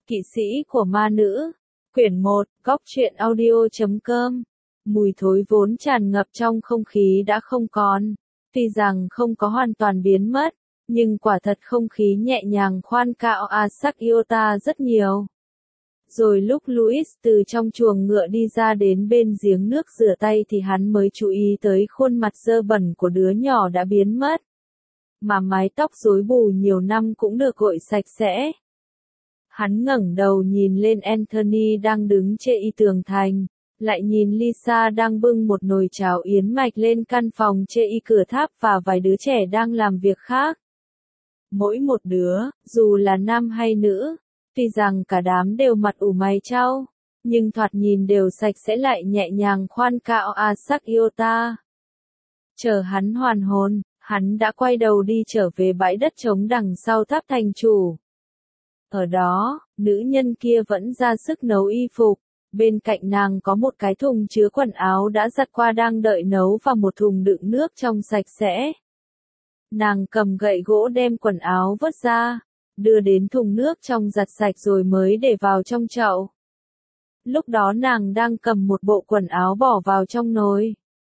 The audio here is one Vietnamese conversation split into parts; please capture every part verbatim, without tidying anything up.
Kỵ sĩ của ma nữ. Quyển một, góc truyện audio chấm com. Mùi thối vốn tràn ngập trong không khí đã không còn. Tuy rằng không có hoàn toàn biến mất, nhưng quả thật không khí nhẹ nhàng khoan cạo Asak Iota rất nhiều. Rồi lúc Louis từ trong chuồng ngựa đi ra đến bên giếng nước rửa tay thì hắn mới chú ý tới khuôn mặt dơ bẩn của đứa nhỏ đã biến mất. Mà mái tóc rối bù nhiều năm cũng được gội sạch sẽ. Hắn ngẩng đầu nhìn lên Anthony đang đứng trên y tường thành, lại nhìn Lisa đang bưng một nồi cháo yến mạch lên căn phòng trên y cửa tháp và vài đứa trẻ đang làm việc khác. Mỗi một đứa, dù là nam hay nữ, tuy rằng cả đám đều mặt ủ mày chau, nhưng thoạt nhìn đều sạch sẽ lại nhẹ nhàng khoan cạo Asak Iota. Chờ hắn hoàn hồn, hắn đã quay đầu đi trở về bãi đất trống đằng sau tháp thành chủ. Ở đó, nữ nhân kia vẫn ra sức nấu y phục, bên cạnh nàng có một cái thùng chứa quần áo đã giặt qua đang đợi nấu và một thùng đựng nước trong sạch sẽ. Nàng cầm gậy gỗ đem quần áo vớt ra, đưa đến thùng nước trong giặt sạch rồi mới để vào trong chậu. Lúc đó nàng đang cầm một bộ quần áo bỏ vào trong nồi.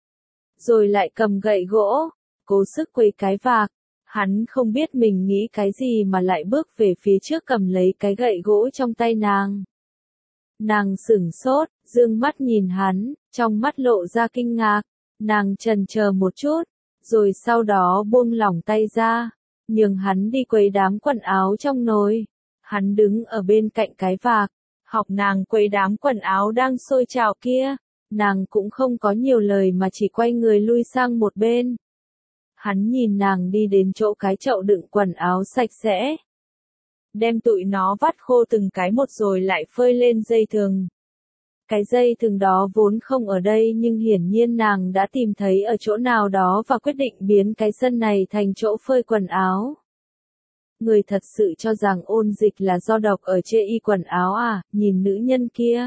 Rồi lại cầm gậy gỗ, cố sức quấy cái vạc. Hắn không biết mình nghĩ cái gì mà lại bước về phía trước cầm lấy cái gậy gỗ trong tay nàng. Nàng sửng sốt, dương mắt nhìn hắn, trong mắt lộ ra kinh ngạc. Nàng chần chờ một chút, rồi sau đó buông lỏng tay ra, nhường hắn đi quấy đám quần áo trong nồi. Hắn đứng ở bên cạnh cái vạc, học nàng quấy đám quần áo đang sôi trào kia. Nàng cũng không có nhiều lời mà chỉ quay người lui sang một bên. Hắn nhìn nàng đi đến chỗ cái chậu đựng quần áo sạch sẽ. Đem tụi nó vắt khô từng cái một rồi lại phơi lên dây thừng. Cái dây thừng đó vốn không ở đây nhưng hiển nhiên nàng đã tìm thấy ở chỗ nào đó và quyết định biến cái sân này thành chỗ phơi quần áo. Người thật sự cho rằng ôn dịch là do độc ở trên y quần áo à, nhìn nữ nhân kia.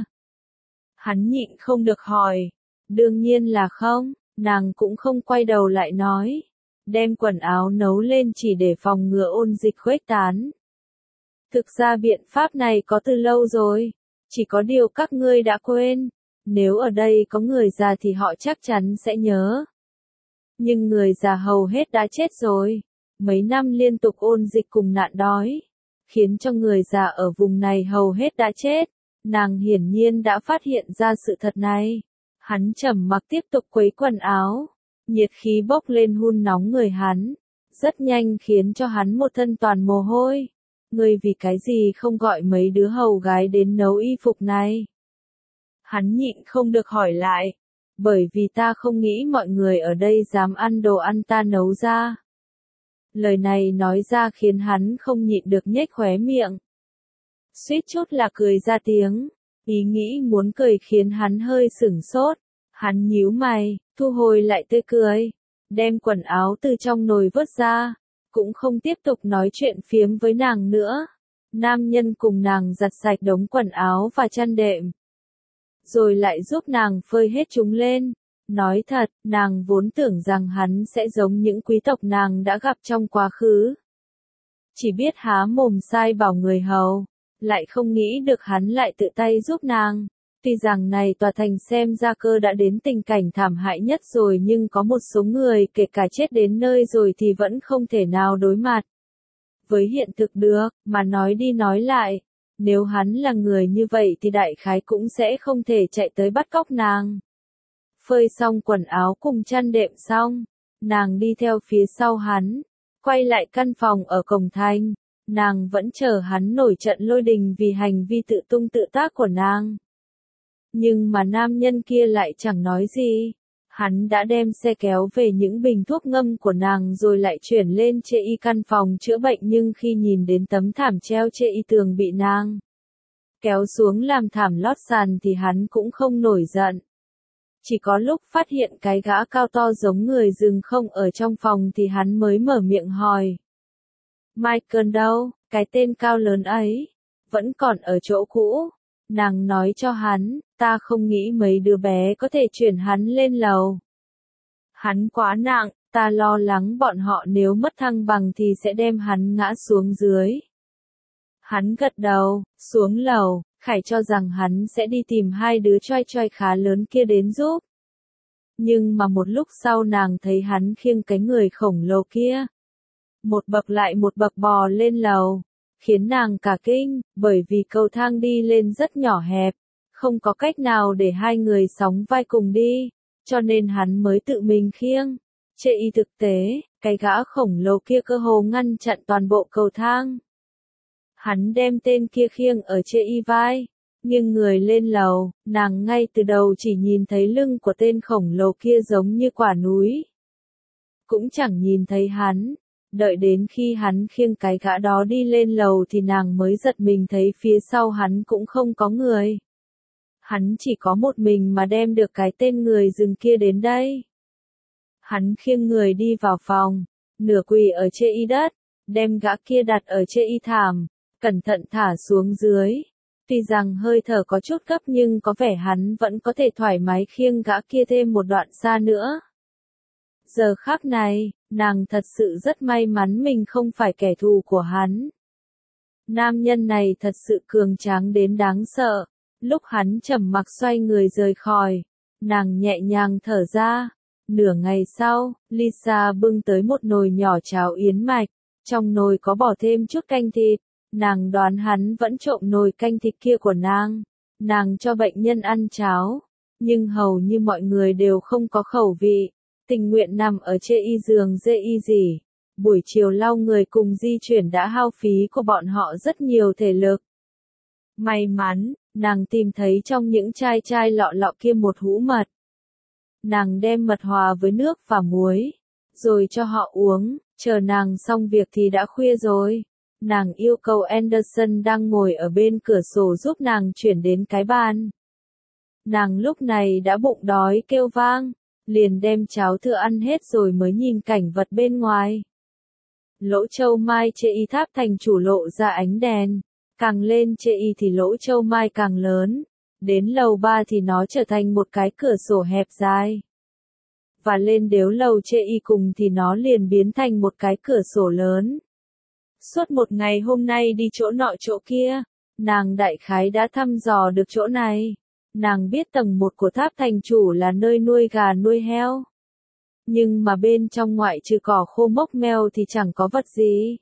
Hắn nhịn không được hỏi. Đương nhiên là không, nàng cũng không quay đầu lại nói. Đem quần áo nấu lên chỉ để phòng ngừa ôn dịch khuếch tán. Thực ra biện pháp này có từ lâu rồi, chỉ có điều các ngươi đã quên. Nếu ở đây có người già thì họ chắc chắn sẽ nhớ. Nhưng người già hầu hết đã chết rồi. Mấy năm liên tục ôn dịch cùng nạn đói, khiến cho người già ở vùng này hầu hết đã chết. Nàng hiển nhiên đã phát hiện ra sự thật này. Hắn trầm mặc tiếp tục quấy quần áo. Nhiệt khí bốc lên hun nóng người hắn, rất nhanh khiến cho hắn một thân toàn mồ hôi. Ngươi vì cái gì không gọi mấy đứa hầu gái đến nấu y phục này? Hắn nhịn không được hỏi lại. Bởi vì ta không nghĩ mọi người ở đây dám ăn đồ ăn ta nấu ra. Lời này nói ra khiến hắn không nhịn được nhếch khóe miệng. Suýt chút là cười ra tiếng. Ý nghĩ muốn cười khiến hắn hơi sửng sốt. Hắn nhíu mày, thu hồi lại tươi cười, đem quần áo từ trong nồi vớt ra, cũng không tiếp tục nói chuyện phiếm với nàng nữa. Nam nhân cùng nàng giặt sạch đống quần áo và chăn đệm, rồi lại giúp nàng phơi hết chúng lên. Nói thật, nàng vốn tưởng rằng hắn sẽ giống những quý tộc nàng đã gặp trong quá khứ. Chỉ biết há mồm sai bảo người hầu, lại không nghĩ được hắn lại tự tay giúp nàng. Tuy rằng này tòa thành xem ra cơ đã đến tình cảnh thảm hại nhất rồi nhưng có một số người kể cả chết đến nơi rồi thì vẫn không thể nào đối mặt với hiện thực được, mà nói đi nói lại, nếu hắn là người như vậy thì đại khái cũng sẽ không thể chạy tới bắt cóc nàng. Phơi xong quần áo cùng chăn đệm xong, nàng đi theo phía sau hắn, quay lại căn phòng ở cổng thành, nàng vẫn chờ hắn nổi trận lôi đình vì hành vi tự tung tự tác của nàng. Nhưng mà nam nhân kia lại chẳng nói gì. Hắn đã đem xe kéo về những bình thuốc ngâm của nàng rồi lại chuyển lên chê y căn phòng chữa bệnh, nhưng khi nhìn đến tấm thảm treo chê y tường bị nàng kéo xuống làm thảm lót sàn thì hắn cũng không nổi giận. Chỉ có lúc phát hiện cái gã cao to giống người rừng không ở trong phòng thì hắn mới mở miệng hỏi. Michael đâu, cái tên cao lớn ấy, vẫn còn ở chỗ cũ. Nàng nói cho hắn, ta không nghĩ mấy đứa bé có thể chuyển hắn lên lầu. Hắn quá nặng, ta lo lắng bọn họ nếu mất thăng bằng thì sẽ đem hắn ngã xuống dưới. Hắn gật đầu, xuống lầu, Khải cho rằng hắn sẽ đi tìm hai đứa choi choi khá lớn kia đến giúp. Nhưng mà một lúc sau nàng thấy hắn khiêng cái người khổng lồ kia. Một bậc lại một bậc bò lên lầu, khiến nàng cả kinh, bởi vì cầu thang đi lên rất nhỏ hẹp, không có cách nào để hai người sóng vai cùng đi, cho nên hắn mới tự mình khiêng. Chê y thực tế, cái gã khổng lồ kia cơ hồ ngăn chặn toàn bộ cầu thang. Hắn đem tên kia khiêng ở chê y vai, nhưng người lên lầu, nàng ngay từ đầu chỉ nhìn thấy lưng của tên khổng lồ kia giống như quả núi. Cũng chẳng nhìn thấy hắn, đợi đến khi hắn khiêng cái gã đó đi lên lầu thì nàng mới giật mình thấy phía sau hắn cũng không có người. Hắn chỉ có một mình mà đem được cái tên người rừng kia đến đây. Hắn khiêng người đi vào phòng, nửa quỳ ở chê y đất, đem gã kia đặt ở chê y thảm, cẩn thận thả xuống dưới. Tuy rằng hơi thở có chút gấp nhưng có vẻ hắn vẫn có thể thoải mái khiêng gã kia thêm một đoạn xa nữa. Giờ khắc này, nàng thật sự rất may mắn mình không phải kẻ thù của hắn. Nam nhân này thật sự cường tráng đến đáng sợ. Lúc hắn trầm mặc xoay người rời khỏi, nàng nhẹ nhàng thở ra. Nửa ngày sau, Lisa bưng tới một nồi nhỏ cháo yến mạch, trong nồi có bỏ thêm chút canh thịt. Nàng đoán hắn vẫn trộm nồi canh thịt kia của nàng. Nàng cho bệnh nhân ăn cháo, nhưng hầu như mọi người đều không có khẩu vị, tình nguyện nằm ở chê y giường dê y gì. Buổi chiều lau người cùng di chuyển đã hao phí của bọn họ rất nhiều thể lực. May mắn, nàng tìm thấy trong những chai chai lọ lọ kia một hũ mật. Nàng đem mật hòa với nước và muối, rồi cho họ uống, chờ nàng xong việc thì đã khuya rồi. Nàng yêu cầu Anderson đang ngồi ở bên cửa sổ giúp nàng chuyển đến cái bàn. Nàng lúc này đã bụng đói kêu vang, liền đem cháo thừa ăn hết rồi mới nhìn cảnh vật bên ngoài. Lỗ châu mai chê y tháp thành chủ lộ ra ánh đèn, càng lên chê y thì lỗ châu mai càng lớn, đến lầu ba thì nó trở thành một cái cửa sổ hẹp dài. Và lên điếu lầu chê y cùng thì nó liền biến thành một cái cửa sổ lớn. Suốt một ngày hôm nay đi chỗ nọ chỗ kia, nàng đại khái đã thăm dò được chỗ này. Nàng biết tầng một của tháp thành chủ là nơi nuôi gà nuôi heo. Nhưng mà bên trong ngoại trừ cỏ khô mốc meo thì chẳng có vật gì.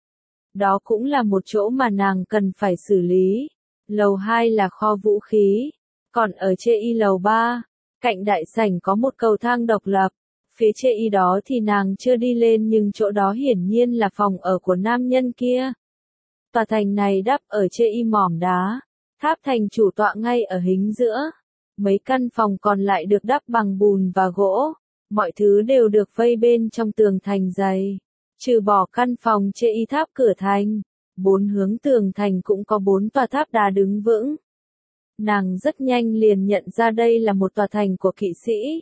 Đó cũng là một chỗ mà nàng cần phải xử lý. Lầu hai là kho vũ khí. Còn ở chê y lầu ba, cạnh đại sảnh có một cầu thang độc lập. Phía chê y đó thì nàng chưa đi lên nhưng chỗ đó hiển nhiên là phòng ở của nam nhân kia. Tòa thành này đắp ở chê y mỏm đá. Tháp thành chủ tọa ngay ở hính giữa. Mấy căn phòng còn lại được đắp bằng bùn và gỗ. Mọi thứ đều được vây bên trong tường thành dày. Trừ bỏ căn phòng chê y tháp cửa thành, bốn hướng tường thành cũng có bốn tòa tháp đá đứng vững. Nàng rất nhanh liền nhận ra đây là một tòa thành của kỵ sĩ.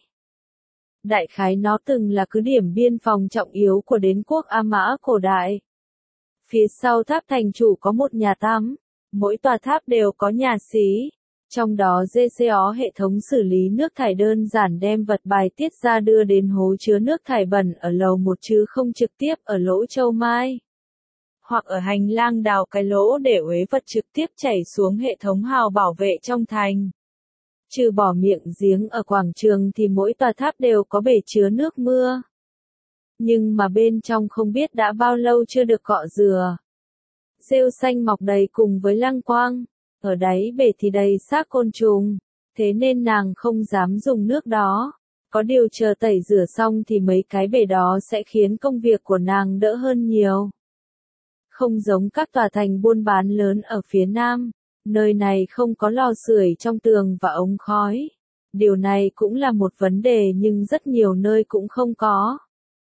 Đại khái nó từng là cứ điểm biên phòng trọng yếu của đế quốc A Mã cổ đại. Phía sau tháp thành chủ có một nhà tắm, mỗi tòa tháp đều có nhà xí. Trong đó giê xê o hệ thống xử lý nước thải đơn giản đem vật bài tiết ra đưa đến hố chứa nước thải bẩn ở lầu một chứ không trực tiếp ở lỗ châu mai. Hoặc ở hành lang đào cái lỗ để uế vật trực tiếp chảy xuống hệ thống hào bảo vệ trong thành. Trừ bỏ miệng giếng ở quảng trường thì mỗi tòa tháp đều có bể chứa nước mưa. Nhưng mà bên trong không biết đã bao lâu chưa được cọ rửa. Rêu xanh mọc đầy cùng với lăng quang. Ở đáy bể thì đầy xác côn trùng, thế nên nàng không dám dùng nước đó. Có điều chờ tẩy rửa xong thì mấy cái bể đó sẽ khiến công việc của nàng đỡ hơn nhiều. Không giống các tòa thành buôn bán lớn ở phía Nam, nơi này không có lò sưởi trong tường và ống khói. Điều này cũng là một vấn đề nhưng rất nhiều nơi cũng không có.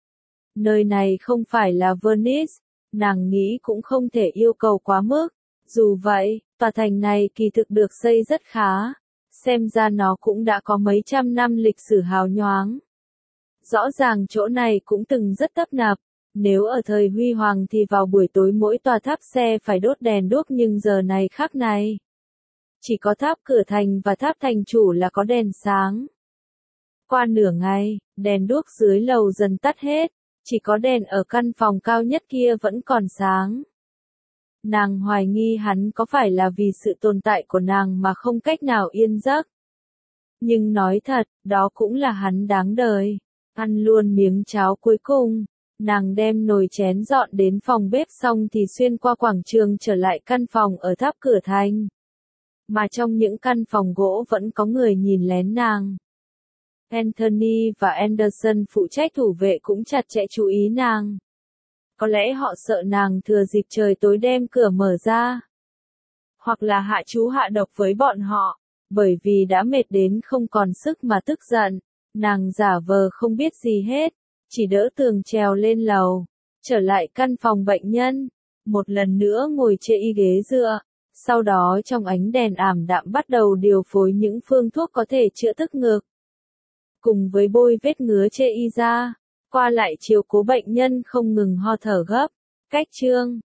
Nơi này không phải là Venice, nàng nghĩ cũng không thể yêu cầu quá mức. Dù vậy, tòa thành này kỳ thực được xây rất khá, xem ra nó cũng đã có mấy trăm năm lịch sử hào nhoáng. Rõ ràng chỗ này cũng từng rất tấp nập, nếu ở thời huy hoàng thì vào buổi tối mỗi tòa tháp xe phải đốt đèn đuốc nhưng giờ này khác này. Chỉ có tháp cửa thành và tháp thành chủ là có đèn sáng. Qua nửa ngày, đèn đuốc dưới lầu dần tắt hết, chỉ có đèn ở căn phòng cao nhất kia vẫn còn sáng. Nàng hoài nghi hắn có phải là vì sự tồn tại của nàng mà không cách nào yên giấc. Nhưng nói thật, đó cũng là hắn đáng đời. Ăn luôn miếng cháo cuối cùng, nàng đem nồi chén dọn đến phòng bếp xong thì xuyên qua quảng trường trở lại căn phòng ở tháp cửa thành. Mà trong những căn phòng gỗ vẫn có người nhìn lén nàng. Anthony và Anderson phụ trách thủ vệ cũng chặt chẽ chú ý nàng. Có lẽ họ sợ nàng thừa dịp trời tối đem cửa mở ra. Hoặc là hạ chú hạ độc với bọn họ. Bởi vì đã mệt đến không còn sức mà tức giận, nàng giả vờ không biết gì hết, chỉ đỡ tường trèo lên lầu, trở lại căn phòng bệnh nhân, một lần nữa ngồi trên y ghế dựa, sau đó trong ánh đèn ảm đạm bắt đầu điều phối những phương thuốc có thể chữa tức ngực. Cùng với bôi vết ngứa trên y da, qua lại chiếu cố bệnh nhân không ngừng ho thở gấp. Cách chương